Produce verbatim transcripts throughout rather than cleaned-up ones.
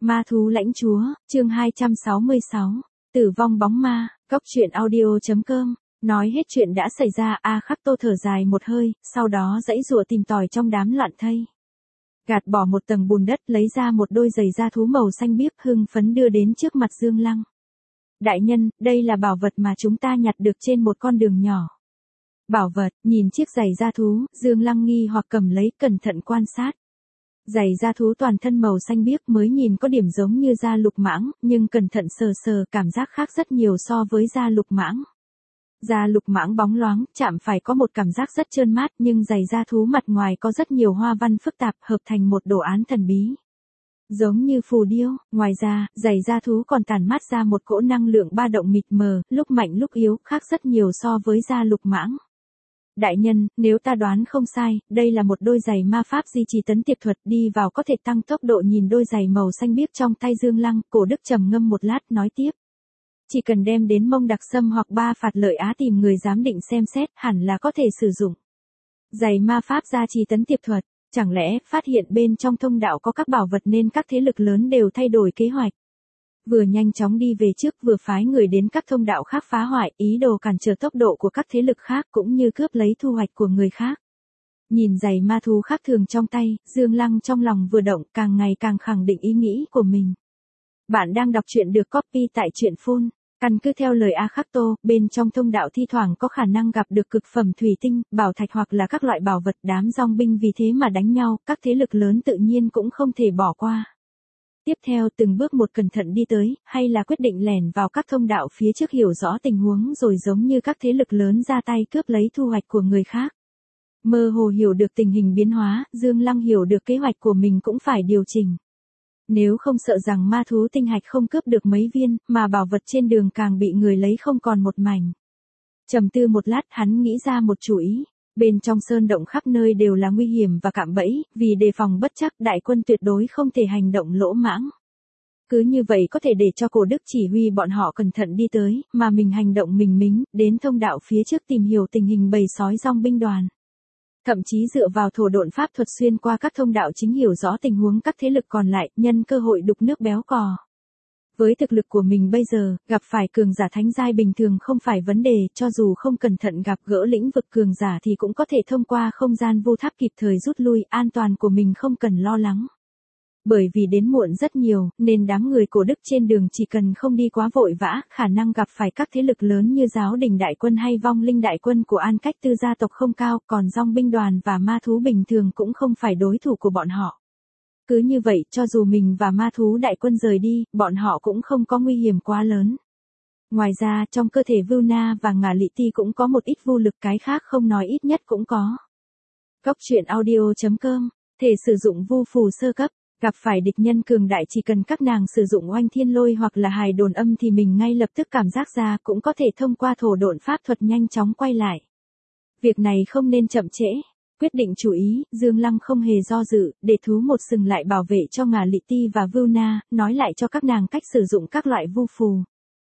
Ma thú lãnh chúa, chương hai trăm sáu mươi sáu, tử vong bóng ma, cốc truyện audio.com, nói hết chuyện đã xảy ra, A Khắc Tô thở dài một hơi, sau đó giãy giụa tìm tòi trong đám loạn thây. Gạt bỏ một tầng bùn đất, lấy ra một đôi giày da thú màu xanh biếc, hưng phấn đưa đến trước mặt Dương Lăng. Đại nhân, đây là bảo vật mà chúng ta nhặt được trên một con đường nhỏ. Bảo vật, nhìn chiếc giày da thú, Dương Lăng nghi hoặc cầm lấy, cẩn thận quan sát. Giày da thú toàn thân màu xanh biếc, mới nhìn có điểm giống như da lục mãng, nhưng cẩn thận sờ sờ cảm giác khác rất nhiều so với da lục mãng. Da lục mãng bóng loáng, chạm phải có một cảm giác rất trơn mát, nhưng giày da thú mặt ngoài có rất nhiều hoa văn phức tạp, hợp thành một đồ án thần bí. Giống như phù điêu, ngoài ra, giày da thú còn tản mát ra một cỗ năng lượng ba động mịt mờ, lúc mạnh lúc yếu, khác rất nhiều so với da lục mãng. Đại nhân, nếu ta đoán không sai, đây là một đôi giày ma pháp di trì tấn tiệp thuật, đi vào có thể tăng tốc độ. Nhìn đôi giày màu xanh biếc trong tay Dương Lăng, Cổ Đức trầm ngâm một lát, nói tiếp. Chỉ cần đem đến Mông Đặc Sâm hoặc Ba Phạt Lợi Á tìm người giám định xem xét, hẳn là có thể sử dụng. Giày ma pháp gia trì tấn tiệp thuật, chẳng lẽ phát hiện bên trong thông đạo có các bảo vật nên các thế lực lớn đều thay đổi kế hoạch. Vừa nhanh chóng đi về trước, vừa phái người đến các thông đạo khác phá hoại, ý đồ cản trở tốc độ của các thế lực khác cũng như cướp lấy thu hoạch của người khác. Nhìn giày ma thú khác thường trong tay, Dương Lăng trong lòng vừa động, càng ngày càng khẳng định ý nghĩ của mình. Bạn đang đọc truyện được copy tại truyện phun. Căn cứ theo lời A Khắc Tô, bên trong thông đạo thi thoảng có khả năng gặp được cực phẩm thủy tinh, bảo thạch hoặc là các loại bảo vật. Đám dòng binh vì thế mà đánh nhau, các thế lực lớn tự nhiên cũng không thể bỏ qua. Tiếp theo từng bước một cẩn thận đi tới, hay là quyết định lẻn vào các thông đạo phía trước hiểu rõ tình huống rồi giống như các thế lực lớn ra tay cướp lấy thu hoạch của người khác. Mơ hồ hiểu được tình hình biến hóa, Dương Lăng hiểu được kế hoạch của mình cũng phải điều chỉnh. Nếu không sợ rằng ma thú tinh hạch không cướp được mấy viên, mà bảo vật trên đường càng bị người lấy không còn một mảnh. Trầm tư một lát, hắn nghĩ ra một chủ ý. Bên trong sơn động khắp nơi đều là nguy hiểm và cạm bẫy, vì đề phòng bất trắc, đại quân tuyệt đối không thể hành động lỗ mãng. Cứ như vậy có thể để cho Cổ Đức chỉ huy bọn họ cẩn thận đi tới, mà mình hành động mình mính, đến thông đạo phía trước tìm hiểu tình hình bầy sói dòng binh đoàn. Thậm chí dựa vào thổ độn pháp thuật xuyên qua các thông đạo chính hiểu rõ tình huống các thế lực còn lại, nhân cơ hội đục nước béo cò. Với thực lực của mình bây giờ, gặp phải cường giả thánh giai bình thường không phải vấn đề, cho dù không cẩn thận gặp gỡ lĩnh vực cường giả thì cũng có thể thông qua không gian vô tháp kịp thời rút lui, an toàn của mình không cần lo lắng. Bởi vì đến muộn rất nhiều, nên đám người Cổ Đức trên đường chỉ cần không đi quá vội vã, khả năng gặp phải các thế lực lớn như giáo đình đại quân hay vong linh đại quân của An Cách Tư gia tộc không cao, còn dòng binh đoàn và ma thú bình thường cũng không phải đối thủ của bọn họ. Cứ như vậy, cho dù mình và ma thú đại quân rời đi, bọn họ cũng không có nguy hiểm quá lớn. Ngoài ra, trong cơ thể Vưu Na và Ngả Lị Ti cũng có một ít vô lực, cái khác không nói ít nhất cũng có. Cốc truyện audio.com, thể sử dụng vu phù sơ cấp, gặp phải địch nhân cường đại chỉ cần các nàng sử dụng oanh thiên lôi hoặc là hài đồn âm thì mình ngay lập tức cảm giác ra, cũng có thể thông qua thổ độn pháp thuật nhanh chóng quay lại. Việc này không nên chậm trễ. Quyết định chủ ý, Dương Lăng không hề do dự, để thú một sừng lại bảo vệ cho Ngả Lị Ti và Vưu Na, nói lại cho các nàng cách sử dụng các loại vu phù.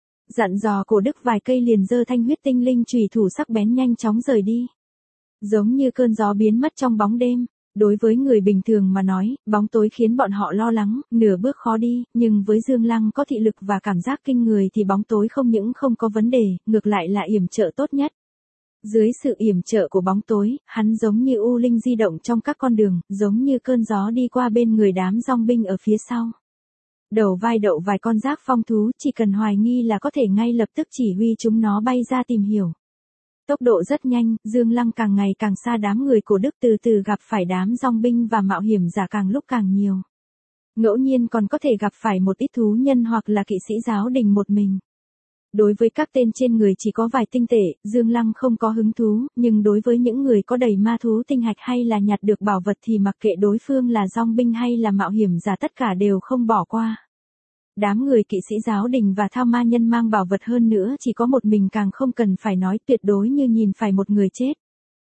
Dặn dò Cổ Đức vài cây liền giơ thanh huyết tinh linh chùy thủ sắc bén nhanh chóng rời đi. Giống như cơn gió biến mất trong bóng đêm. Đối với người bình thường mà nói, bóng tối khiến bọn họ lo lắng, nửa bước khó đi, nhưng với Dương Lăng có thị lực và cảm giác kinh người thì bóng tối không những không có vấn đề, ngược lại là yểm trợ tốt nhất. Dưới sự yểm trợ của bóng tối, hắn giống như u linh di động trong các con đường, giống như cơn gió đi qua bên người đám dòng binh ở phía sau. Đầu vai đậu vài con giác phong thú, chỉ cần hoài nghi là có thể ngay lập tức chỉ huy chúng nó bay ra tìm hiểu. Tốc độ rất nhanh, Dương Lăng càng ngày càng xa đám người Cổ Đức, từ từ gặp phải đám dòng binh và mạo hiểm giả càng lúc càng nhiều. Ngẫu nhiên còn có thể gặp phải một ít thú nhân hoặc là kỵ sĩ giáo đình một mình. Đối với các tên trên người chỉ có vài tinh tệ, Dương Lăng không có hứng thú, nhưng đối với những người có đầy ma thú tinh hạch hay là nhặt được bảo vật thì mặc kệ đối phương là dòng binh hay là mạo hiểm giả tất cả đều không bỏ qua. Đám người kỵ sĩ giáo đình và thao ma nhân mang bảo vật hơn nữa chỉ có một mình càng không cần phải nói, tuyệt đối như nhìn phải một người chết.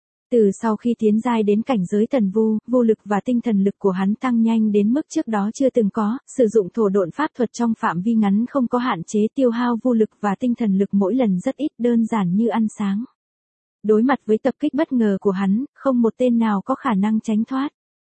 Từ sau khi tiến giai đến cảnh giới thần vu, vô lực và tinh thần lực của hắn tăng nhanh đến mức trước đó chưa từng có, sử dụng thổ độn pháp thuật trong phạm vi ngắn không có hạn chế, tiêu hao vô lực và tinh thần lực mỗi lần rất ít, đơn giản như ăn sáng. Đối mặt với tập kích bất ngờ của hắn, không một tên nào có khả năng tránh thoát.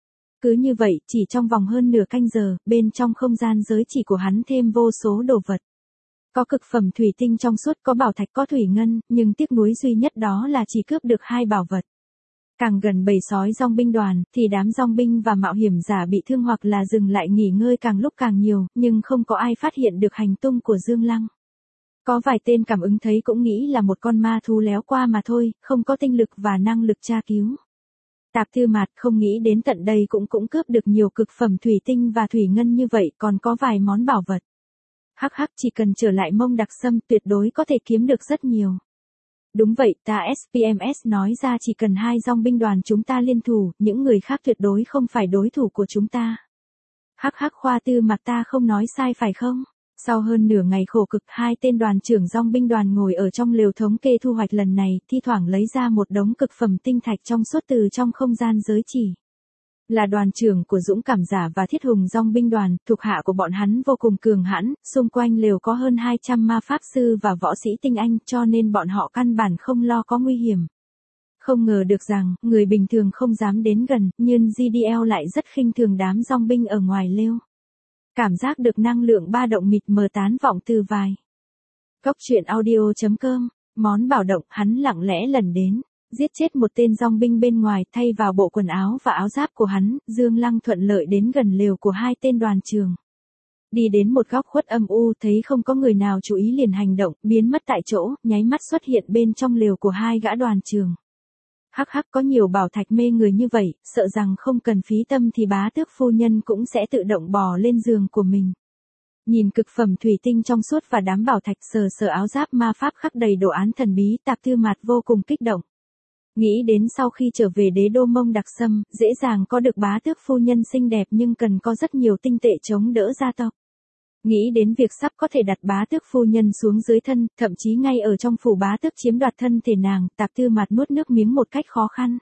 Cứ như vậy, chỉ trong vòng hơn nửa canh giờ, bên trong không gian giới chỉ của hắn thêm vô số đồ vật. Có cực phẩm thủy tinh trong suốt, có bảo thạch, có thủy ngân, nhưng tiếc nuối duy nhất đó là chỉ cướp được hai bảo vật. Càng gần bầy sói dòng binh đoàn, thì đám dòng binh và mạo hiểm giả bị thương hoặc là dừng lại nghỉ ngơi càng lúc càng nhiều, nhưng không có ai phát hiện được hành tung của Dương Lăng. Có vài tên cảm ứng thấy cũng nghĩ là một con ma thú léo qua mà thôi, không có tinh lực và năng lực tra cứu. Tạp Tư Mạt không nghĩ đến tận đây cũng cũng cướp được nhiều cực phẩm thủy tinh và thủy ngân như vậy, còn có vài món bảo vật. Hắc hắc, chỉ cần trở lại Mông Đặc Sâm tuyệt đối có thể kiếm được rất nhiều. Đúng vậy, ta ét pê em ét nói ra chỉ cần hai dòng binh đoàn chúng ta liên thủ, những người khác tuyệt đối không phải đối thủ của chúng ta. Hắc hắc, Khoa Tư Mạt ta không nói sai phải không? Sau hơn nửa ngày khổ cực, hai tên đoàn trưởng dòng binh đoàn ngồi ở trong lều thống kê thu hoạch lần này, thi thoảng lấy ra một đống cực phẩm tinh thạch trong suốt từ trong không gian giới chỉ. Là đoàn trưởng của dũng cảm giả và thiết hùng dòng binh đoàn, thuộc hạ của bọn hắn vô cùng cường hãn, xung quanh lều có hơn hai trăm ma pháp sư và võ sĩ tinh anh, cho nên bọn họ căn bản không lo có nguy hiểm. Không ngờ được rằng, người bình thường không dám đến gần, nhưng giê đê lờ lại rất khinh thường đám dòng binh ở ngoài lều. Cảm giác được năng lượng ba động mịt mờ tán vọng từ vài. Cốc truyện audio chấm com, món bảo động hắn lặng lẽ lần đến. Giết chết một tên dòng binh bên ngoài, thay vào bộ quần áo và áo giáp của hắn, Dương Lăng thuận lợi đến gần lều của hai tên đoàn trưởng. Đi đến một góc khuất âm u, thấy không có người nào chú ý liền hành động, biến mất tại chỗ, nháy mắt xuất hiện bên trong lều của hai gã đoàn trưởng. Hắc hắc, có nhiều bảo thạch mê người như vậy, sợ rằng không cần phí tâm thì bá tước phu nhân cũng sẽ tự động bò lên giường của mình. Nhìn cực phẩm thủy tinh trong suốt và đám bảo thạch, sờ sờ áo giáp ma pháp khắc đầy đồ án thần bí, Tạp Tư Mạt vô cùng kích động. Nghĩ đến sau khi trở về đế đô Mông Đặc Sâm, dễ dàng có được bá tước phu nhân xinh đẹp nhưng cần có rất nhiều tinh tệ chống đỡ gia tộc. Nghĩ đến việc sắp có thể đặt bá tước phu nhân xuống dưới thân, thậm chí ngay ở trong phủ bá tước chiếm đoạt thân thể nàng, Tạp Tư Mạt nuốt nước miếng một cách khó khăn.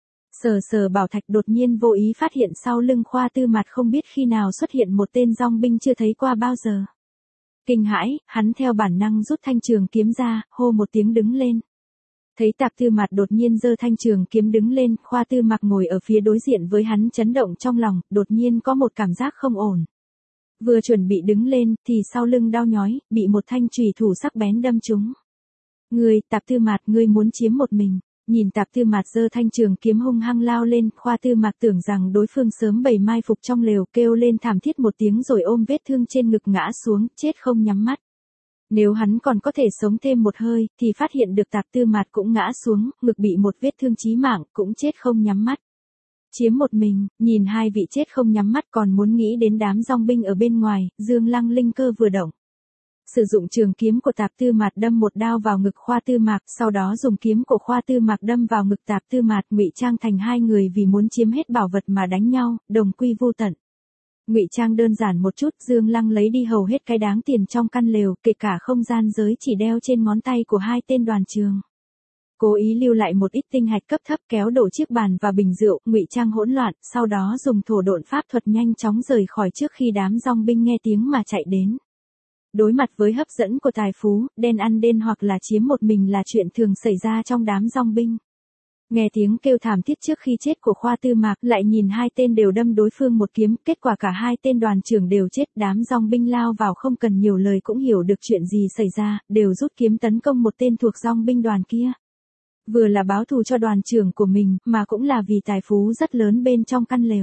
Sờ sờ bảo thạch, đột nhiên vô ý phát hiện sau lưng Khoa Tư Mạt không biết khi nào xuất hiện một tên dòng binh chưa thấy qua bao giờ. Kinh hãi, hắn theo bản năng rút thanh trường kiếm ra, hô một tiếng đứng lên. Thấy Tạp Tư Mạt đột nhiên giơ thanh trường kiếm đứng lên, Khoa Tư Mạt ngồi ở phía đối diện với hắn chấn động trong lòng, đột nhiên có một cảm giác không ổn. Vừa chuẩn bị đứng lên, thì sau lưng đau nhói, bị một thanh chùy thủ sắc bén đâm trúng. Ngươi, Tạp Tư Mạt, ngươi muốn chiếm một mình. Nhìn Tạp Tư Mạt giơ thanh trường kiếm hung hăng lao lên, Khoa Tư Mạt tưởng rằng đối phương sớm bày mai phục trong lều, kêu lên thảm thiết một tiếng rồi ôm vết thương trên ngực ngã xuống, chết không nhắm mắt. Nếu hắn còn có thể sống thêm một hơi, thì phát hiện được Tạp Tư Mạt cũng ngã xuống, ngực bị một vết thương chí mạng, cũng chết không nhắm mắt. Chiếm một mình, nhìn hai vị chết không nhắm mắt còn muốn nghĩ đến đám dòng binh ở bên ngoài, Dương Lăng linh cơ vừa động. Sử dụng trường kiếm của Tạp Tư Mạt đâm một đao vào ngực Khoa Tư Mạt, sau đó dùng kiếm của Khoa Tư Mạt đâm vào ngực Tạp Tư Mạt, ngụy trang thành hai người vì muốn chiếm hết bảo vật mà đánh nhau, đồng quy vu tận. Ngụy trang đơn giản một chút, Dương Lăng lấy đi hầu hết cái đáng tiền trong căn lều, kể cả không gian giới chỉ đeo trên ngón tay của hai tên đoàn trưởng. Cố ý lưu lại một ít tinh hạch cấp thấp, kéo đổ chiếc bàn và bình rượu, ngụy trang hỗn loạn, sau đó dùng thổ độn pháp thuật nhanh chóng rời khỏi trước khi đám dòng binh nghe tiếng mà chạy đến. Đối mặt với hấp dẫn của tài phú, đen ăn đen hoặc là chiếm một mình là chuyện thường xảy ra trong đám dòng binh. Nghe tiếng kêu thảm thiết trước khi chết của Khoa Tư Mạt, lại nhìn hai tên đều đâm đối phương một kiếm, kết quả cả hai tên đoàn trưởng đều chết, đám dòng binh lao vào không cần nhiều lời cũng hiểu được chuyện gì xảy ra, đều rút kiếm tấn công một tên thuộc dòng binh đoàn kia. Vừa là báo thù cho đoàn trưởng của mình, mà cũng là vì tài phú rất lớn bên trong căn lều.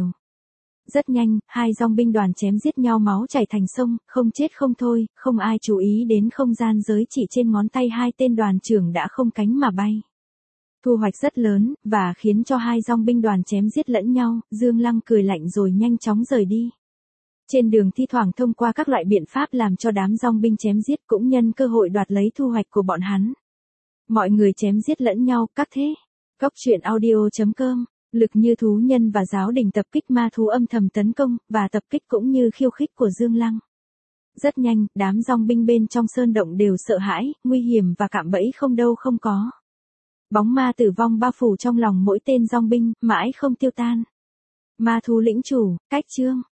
Rất nhanh, hai dòng binh đoàn chém giết nhau máu chảy thành sông, không chết không thôi, không ai chú ý đến không gian giới chỉ trên ngón tay hai tên đoàn trưởng đã không cánh mà bay. Thu hoạch rất lớn, và khiến cho hai dòng binh đoàn chém giết lẫn nhau, Dương Lăng cười lạnh rồi nhanh chóng rời đi. Trên đường thi thoảng thông qua các loại biện pháp làm cho đám dòng binh chém giết cũng nhân cơ hội đoạt lấy thu hoạch của bọn hắn. Mọi người chém giết lẫn nhau, các thế. Cốc truyện audio chấm com, lực như thú nhân và giáo đình tập kích ma thú âm thầm tấn công, và tập kích cũng như khiêu khích của Dương Lăng. Rất nhanh, đám dòng binh bên trong sơn động đều sợ hãi, nguy hiểm và cạm bẫy không đâu không có. Bóng ma tử vong bao phủ trong lòng mỗi tên dòng binh, mãi không tiêu tan. Ma thú lĩnh chủ, cách chương.